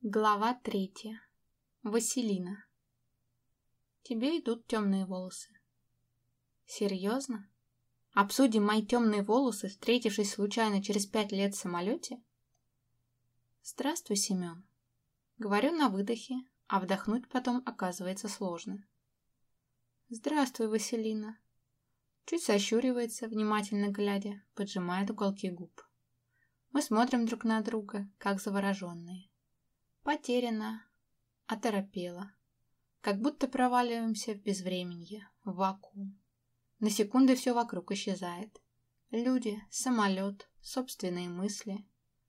Глава 3. Василина. Тебе идут темные волосы. Серьезно? Обсудим мои темные волосы, встретившись случайно через 5 лет в самолете? Здравствуй, Семен. Говорю на выдохе, а вдохнуть потом оказывается сложно. Здравствуй, Василина. Чуть сощуривается, внимательно глядя, поджимает уголки губ. Мы смотрим друг на друга, как завороженные. Потеряна, оторопела. Как будто проваливаемся в безвременье, в вакуум. На секунды все вокруг исчезает. Люди, самолет, собственные мысли.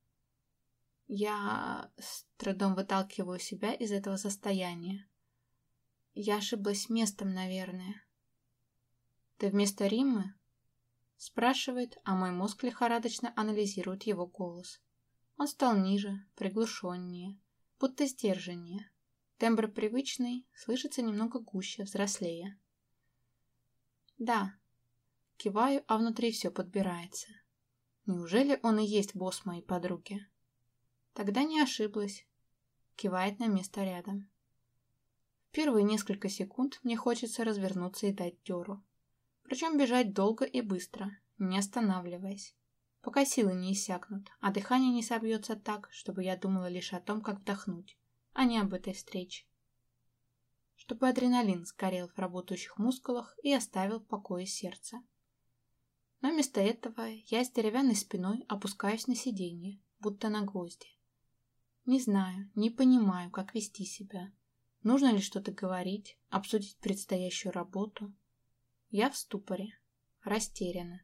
Я с трудом выталкиваю себя из этого состояния. Я ошиблась местом, наверное. Ты вместо Риммы? Спрашивает, а мой мозг лихорадочно анализирует его голос. Он стал ниже, приглушеннее, будто сдержаннее. Тембр привычный, слышится немного гуще, взрослее. Да, киваю, а внутри все подбирается. Неужели он и есть босс моей подруги? Тогда не ошиблась. Кивает на место рядом. В первые несколько секунд мне хочется развернуться и дать дёру. Причем бежать долго и быстро, не останавливаясь. Пока силы не иссякнут, а дыхание не собьется так, чтобы я думала лишь о том, как вдохнуть, а не об этой встрече. Чтобы адреналин сгорел в работающих мускулах и оставил в покое сердце. Но вместо этого я с деревянной спиной опускаюсь на сиденье, будто на гвозди. Не знаю, не понимаю, как вести себя. Нужно ли что-то говорить, обсудить предстоящую работу. Я в ступоре, растеряна.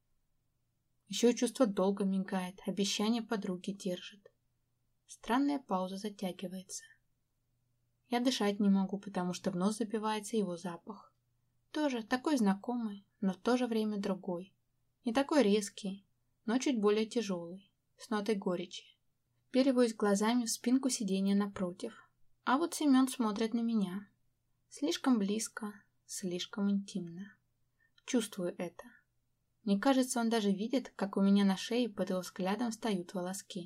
Еще чувство долга мигает, обещание подруги держит. Странная пауза затягивается. Я дышать не могу, потому что в нос забивается его запах. Тоже такой знакомый, но в то же время другой. Не такой резкий, но чуть более тяжелый, с нотой горечи. Впериваюсь глазами в спинку сиденья напротив. А вот Семен смотрит на меня. Слишком близко, слишком интимно. Чувствую это. Мне кажется, он даже видит, как у меня на шее под его взглядом встают волоски.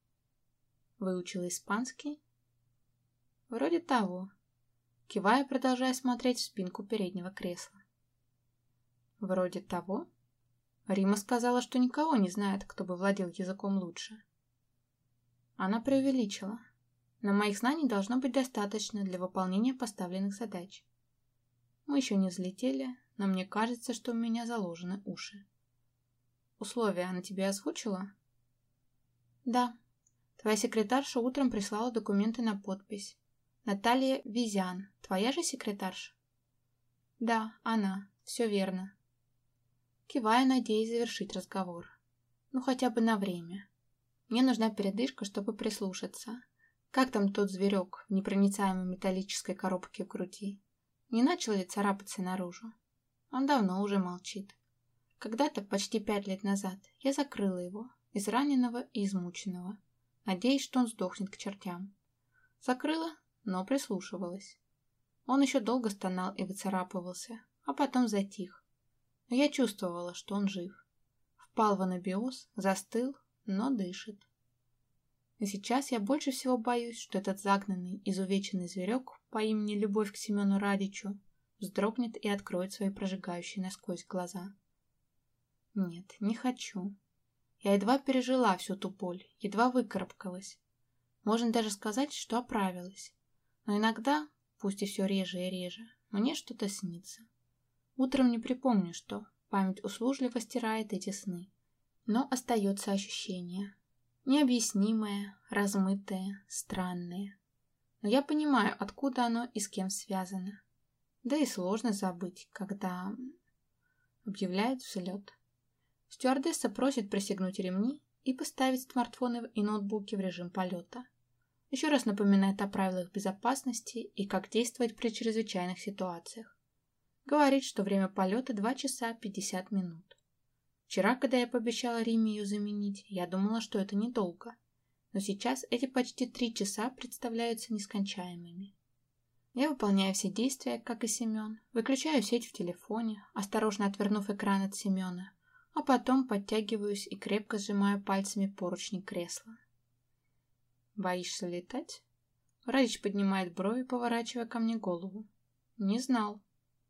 Выучила испанский? Вроде того. Кивая, продолжая смотреть в спинку переднего кресла. Вроде того? Рима сказала, что никого не знает, кто бы владел языком лучше. Она преувеличила. Но моих знаний должно быть достаточно для выполнения поставленных задач. Мы еще не взлетели, но мне кажется, что у меня заложены уши. Условия она тебе озвучила? Да. Твоя секретарша утром прислала документы на подпись. Наталья Визян, твоя же секретарша? Да, она. Все верно. Кивая, надеясь завершить разговор. Ну, хотя бы на время. Мне нужна передышка, чтобы прислушаться. Как там тот зверек в непроницаемой металлической коробке в груди? Не начал ли царапаться наружу? Он давно уже молчит. Когда-то, почти 5 лет назад, я закрыла его, израненного и измученного, надеясь, что он сдохнет к чертям. Закрыла, но прислушивалась. Он еще долго стонал и выцарапывался, а потом затих. Но я чувствовала, что он жив. Впал в анабиоз, застыл, но дышит. И сейчас я больше всего боюсь, что этот загнанный, изувеченный зверек по имени Любовь к Семену Радичу вздрогнет и откроет свои прожигающие насквозь глаза. Нет, не хочу. Я едва пережила всю ту боль, едва выкарабкалась. Можно даже сказать, что оправилась. Но иногда, пусть и все реже и реже, мне что-то снится. Утром не припомню, что. Память услужливо стирает эти сны. Но остается ощущение. Необъяснимое, размытое, странное. Но я понимаю, откуда оно и с кем связано. Да и сложно забыть, когда объявляют взлет. Стюардесса просит пристегнуть ремни и поставить смартфоны и ноутбуки в режим полета. Еще раз напоминает о правилах безопасности и как действовать при чрезвычайных ситуациях. Говорит, что время полета 2 часа 50 минут. Вчера, когда я пообещала Риме ее заменить, я думала, что это недолго. Но сейчас эти почти 3 часа представляются нескончаемыми. Я выполняю все действия, как и Семен, выключаю сеть в телефоне, осторожно отвернув экран от Семена, а потом подтягиваюсь и крепко сжимаю пальцами поручни кресла. «Боишься летать?» Радич поднимает брови, поворачивая ко мне голову. Не знал.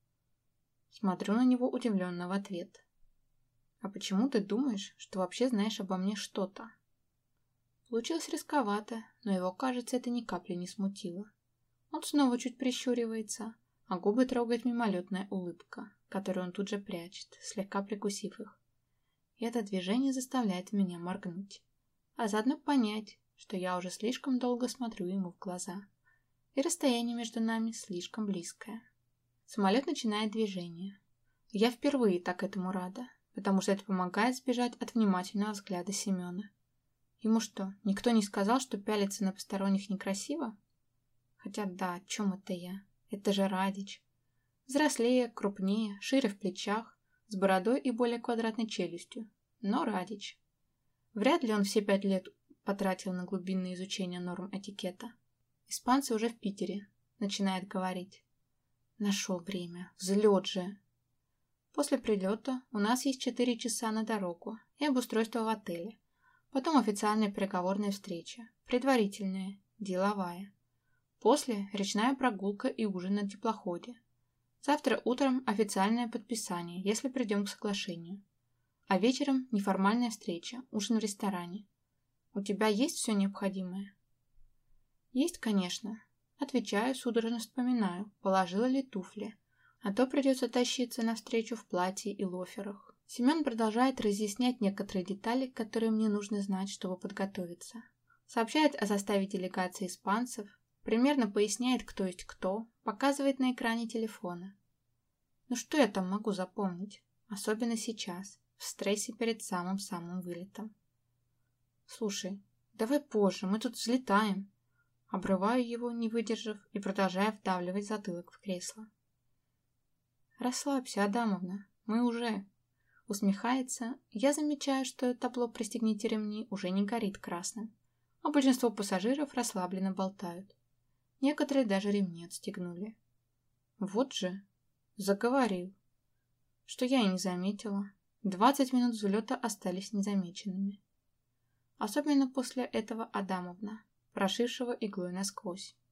Смотрю на него удивленно в ответ. А почему ты думаешь, что вообще знаешь обо мне что-то? Получилось рисковато, но его, кажется, это ни капли не смутило. Он снова чуть прищуривается, а губы трогает мимолетная улыбка, которую он тут же прячет, слегка прикусив их. И это движение заставляет меня моргнуть, а заодно понять, что я уже слишком долго смотрю ему в глаза, и расстояние между нами слишком близкое. Самолет начинает движение. Я впервые так этому рада, потому что это помогает сбежать от внимательного взгляда Семена. Ему что, никто не сказал, что пялиться на посторонних некрасиво? Хотя да, о чем это я? Это же Радич. Взрослее, крупнее, шире в плечах, с бородой и более квадратной челюстью. Но Радич. Вряд ли он все 5 лет потратил на глубинное изучение норм этикета. Испанцы уже в Питере, начинает говорить. Нашел время. Взлет же. После прилета у нас есть 4 часа на дорогу и обустройство в отеле. Потом официальная переговорная встреча. Предварительная, деловая. После речная прогулка и ужин на теплоходе. Завтра утром официальное подписание, если придем к соглашению. А вечером неформальная встреча, ужин в ресторане. У тебя есть все необходимое? Есть, конечно. Отвечаю, судорожно вспоминаю, положила ли туфли. А то придется тащиться навстречу в платье и лоферах. Семен продолжает разъяснять некоторые детали, которые мне нужно знать, чтобы подготовиться. Сообщает о составе делегации испанцев, примерно поясняет, кто есть кто, показывает на экране телефона. Ну что я там могу запомнить? Особенно сейчас, в стрессе перед самым-самым вылетом. Слушай, давай позже, мы тут взлетаем. Обрываю его, не выдержав, и продолжаю вдавливать затылок в кресло. Расслабься, Адамовна, мы уже... Усмехается, я замечаю, что табло «Пристегните ремни» уже не горит красным, а большинство пассажиров расслабленно болтают. Некоторые даже ремни отстегнули. Вот же, заговорил. Что я и не заметила. 20 минут взлета остались незамеченными. Особенно после этого Адамовна, прошившего иглой насквозь.